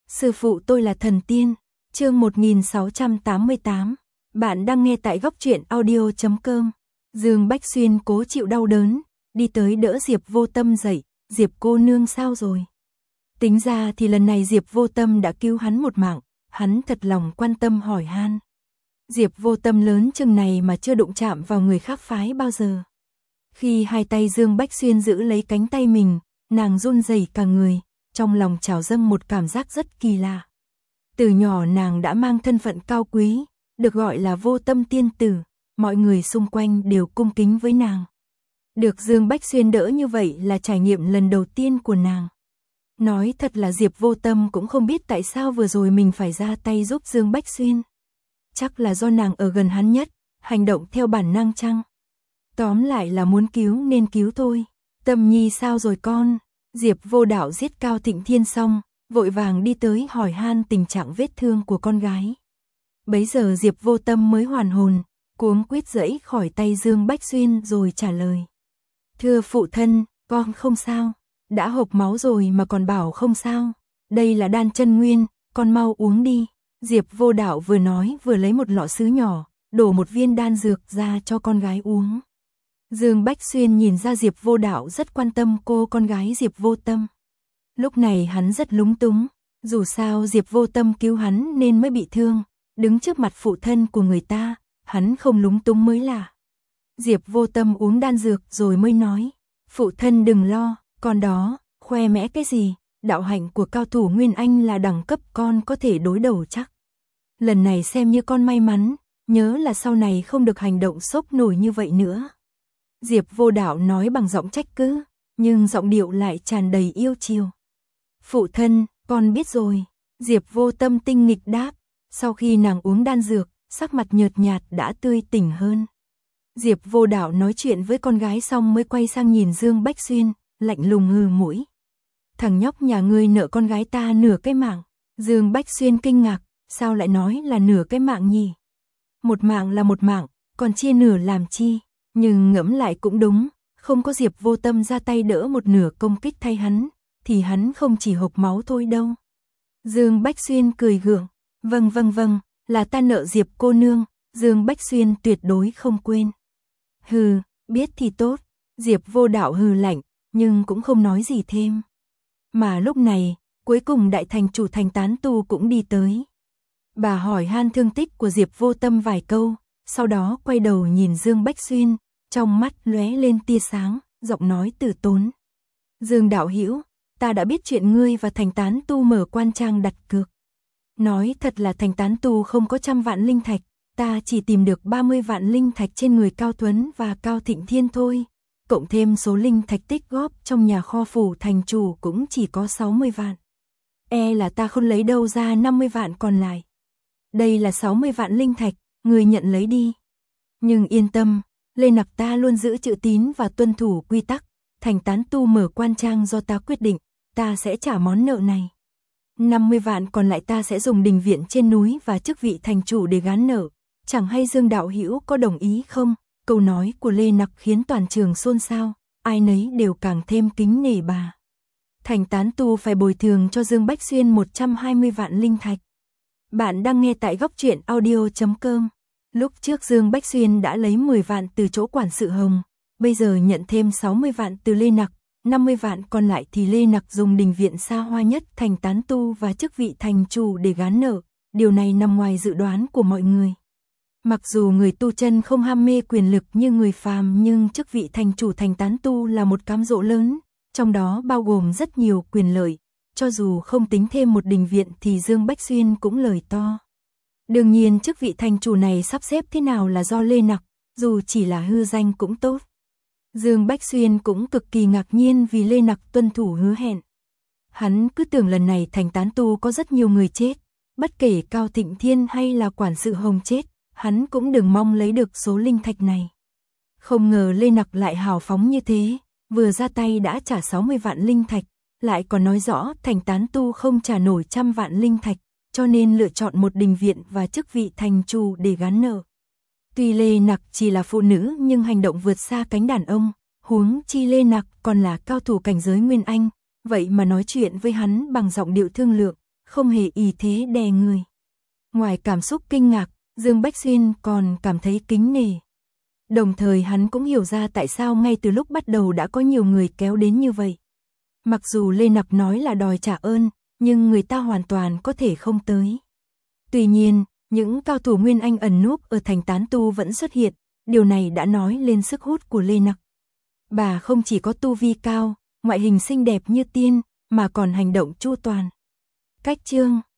Sư phụ tôi là thần tiên. Chương 1688. Bạn đang nghe tại góc truyện audio.com. Dương Bách Xuyên cố chịu đau đớn, đi tới đỡ Diệp Vô Tâm dậy. Diệp cô nương sao rồi? Tính ra thì lần này Diệp Vô Tâm đã cứu hắn một mạng, hắn thật lòng quan tâm hỏi han. Diệp Vô Tâm lớn chừng này mà chưa đụng chạm vào người khác phái bao giờ. Khi hai tay Dương Bách Xuyên giữ lấy cánh tay mình, nàng run rẩy cả người, trong lòng trào dâng một cảm giác rất kỳ lạ. Từ nhỏ nàng đã mang thân phận cao quý, được gọi là Vô Tâm tiên tử, mọi người xung quanh đều cung kính với nàng. Được Dương Bách Xuyên đỡ như vậy là trải nghiệm lần đầu tiên của nàng. Nói thật là Diệp Vô Tâm cũng không biết tại sao vừa rồi mình phải ra tay giúp Dương Bách Xuyên. Chắc là do nàng ở gần hắn nhất, hành động theo bản năng chăng? Tóm lại là muốn cứu nên cứu thôi. Tâm Nhi sao rồi con? Diệp Vô Đạo giết Cao Thịnh Thiên xong, vội vàng đi tới hỏi han tình trạng vết thương của con gái. Bấy giờ Diệp Vô Tâm mới hoàn hồn, cuống quýt giãy khỏi tay Dương Bách Xuyên rồi trả lời. Thưa phụ thân, con không sao. Đã hộc máu rồi mà còn bảo không sao. Đây là đan chân nguyên, con mau uống đi. Diệp Vô Đạo vừa nói vừa lấy một lọ sứ nhỏ, đổ một viên đan dược ra cho con gái uống. Dương Bách Xuyên nhìn ra Diệp Vô Đạo rất quan tâm cô con gái Diệp Vô Tâm. Lúc này hắn rất lúng túng, dù sao Diệp Vô Tâm cứu hắn nên mới bị thương, đứng trước mặt phụ thân của người ta, hắn không lúng túng mới lạ. Diệp Vô Tâm uống đan dược rồi mới nói, phụ thân đừng lo, con đó, khoe mẽ cái gì, đạo hạnh của cao thủ Nguyên Anh là đẳng cấp con có thể đối đầu chắc. Lần này xem như con may mắn, nhớ là sau này không được hành động sốc nổi như vậy nữa. Diệp Vô Đạo nói bằng giọng trách cứ, nhưng giọng điệu lại tràn đầy yêu chiều. Phụ thân, con biết rồi. Diệp Vô Tâm tinh nghịch đáp, sau khi nàng uống đan dược, sắc mặt nhợt nhạt đã tươi tỉnh hơn. Diệp Vô Đạo nói chuyện với con gái xong mới quay sang nhìn Dương Bách Xuyên, lạnh lùng hừ mũi. Thằng nhóc nhà ngươi nợ con gái ta nửa cái mạng. Dương Bách Xuyên kinh ngạc, sao lại nói là nửa cái mạng nhỉ? Một mạng là một mạng, còn chia nửa làm chi? Nhưng ngẫm lại cũng đúng, không có Diệp Vô Tâm ra tay đỡ một nửa công kích thay hắn, thì hắn không chỉ hộc máu thôi đâu. Dương Bách Xuyên cười gượng, vâng, là ta nợ Diệp cô nương, Dương Bách Xuyên tuyệt đối không quên. Hừ, biết thì tốt. Diệp Vô Đạo hừ lạnh, nhưng cũng không nói gì thêm. Mà lúc này, cuối cùng đại thành chủ Thành Tán Tu cũng đi tới. Bà hỏi han thương tích của Diệp Vô Tâm vài câu, sau đó quay đầu nhìn Dương Bách Xuyên, trong mắt lóe lên tia sáng, giọng nói từ tốn. Dương đạo hữu, ta đã biết chuyện ngươi và Thành Tán Tu mở quan trang đặt cược. Nói thật là Thành Tán Tu không có 100 vạn linh thạch, ta chỉ tìm được 30 vạn linh thạch trên người Cao Tuấn và Cao Thịnh Thiên thôi. Cộng thêm số linh thạch tích góp trong nhà kho phủ thành chủ cũng chỉ có 60 vạn. E là ta không lấy đâu ra 50 vạn còn lại. Đây là 60 vạn linh thạch, người nhận lấy đi. Nhưng yên tâm, Lê Nặc ta luôn giữ chữ tín và tuân thủ quy tắc. Thành Tán Tu mở quan trang do ta quyết định, ta sẽ trả món nợ này. 50 vạn còn lại ta sẽ dùng đình viện trên núi và chức vị thành chủ để gán nợ. Chẳng hay Dương đạo hữu có đồng ý không? Câu nói của Lê Nặc khiến toàn trường xôn xao, ai nấy đều càng thêm kính nể bà. Thành Tán Tu phải bồi thường cho Dương Bách Xuyên 120 vạn linh thạch. Bạn đang nghe tại góc truyện audio.com. Lúc trước Dương Bách Xuyên đã lấy 10 vạn từ chỗ quản sự Hồng, bây giờ nhận thêm 60 vạn từ Lê Nặc, 50 vạn còn lại thì Lê Nặc dùng đình viện xa hoa nhất Thành Tán Tu và chức vị thành chủ để gán nợ, điều này nằm ngoài dự đoán của mọi người. Mặc dù người tu chân không ham mê quyền lực như người phàm nhưng chức vị thành chủ Thành Tán Tu là một cám dỗ lớn, trong đó bao gồm rất nhiều quyền lợi, cho dù không tính thêm một đình viện thì Dương Bách Xuyên cũng lời to. Đương nhiên chức vị thành chủ này sắp xếp thế nào là do Lê Nặc, dù chỉ là hư danh cũng tốt. Dương Bách Xuyên cũng cực kỳ ngạc nhiên vì Lê Nặc tuân thủ hứa hẹn. Hắn cứ tưởng lần này Thành Tán Tu có rất nhiều người chết, bất kể Cao Thịnh Thiên hay là quản sự Hồng chết, hắn cũng đừng mong lấy được số linh thạch này. Không ngờ Lê Nặc lại hào phóng như thế, vừa ra tay đã trả 60 vạn linh thạch, lại còn nói rõ Thành Tán Tu không trả nổi 100 vạn linh thạch, cho nên lựa chọn một đình viện và chức vị thành chủ để gán nợ. Tuy Lê Nặc chỉ là phụ nữ nhưng hành động vượt xa cánh đàn ông, huống chi Lê Nặc còn là cao thủ cảnh giới Nguyên Anh, vậy mà nói chuyện với hắn bằng giọng điệu thương lượng, không hề ý thế đè người. Ngoài cảm xúc kinh ngạc, Dương Bách Xuyên còn cảm thấy kính nể. Đồng thời hắn cũng hiểu ra tại sao ngay từ lúc bắt đầu đã có nhiều người kéo đến như vậy. Mặc dù Lê Nặc nói là đòi trả ơn, nhưng người ta hoàn toàn có thể không tới. Tuy nhiên, những cao thủ Nguyên Anh ẩn núp ở thành tán tu vẫn xuất hiện, điều này đã nói lên sức hút của Lê Nặc. Bà không chỉ có tu vi cao, ngoại hình xinh đẹp như tiên, mà còn hành động chu toàn. Cách chương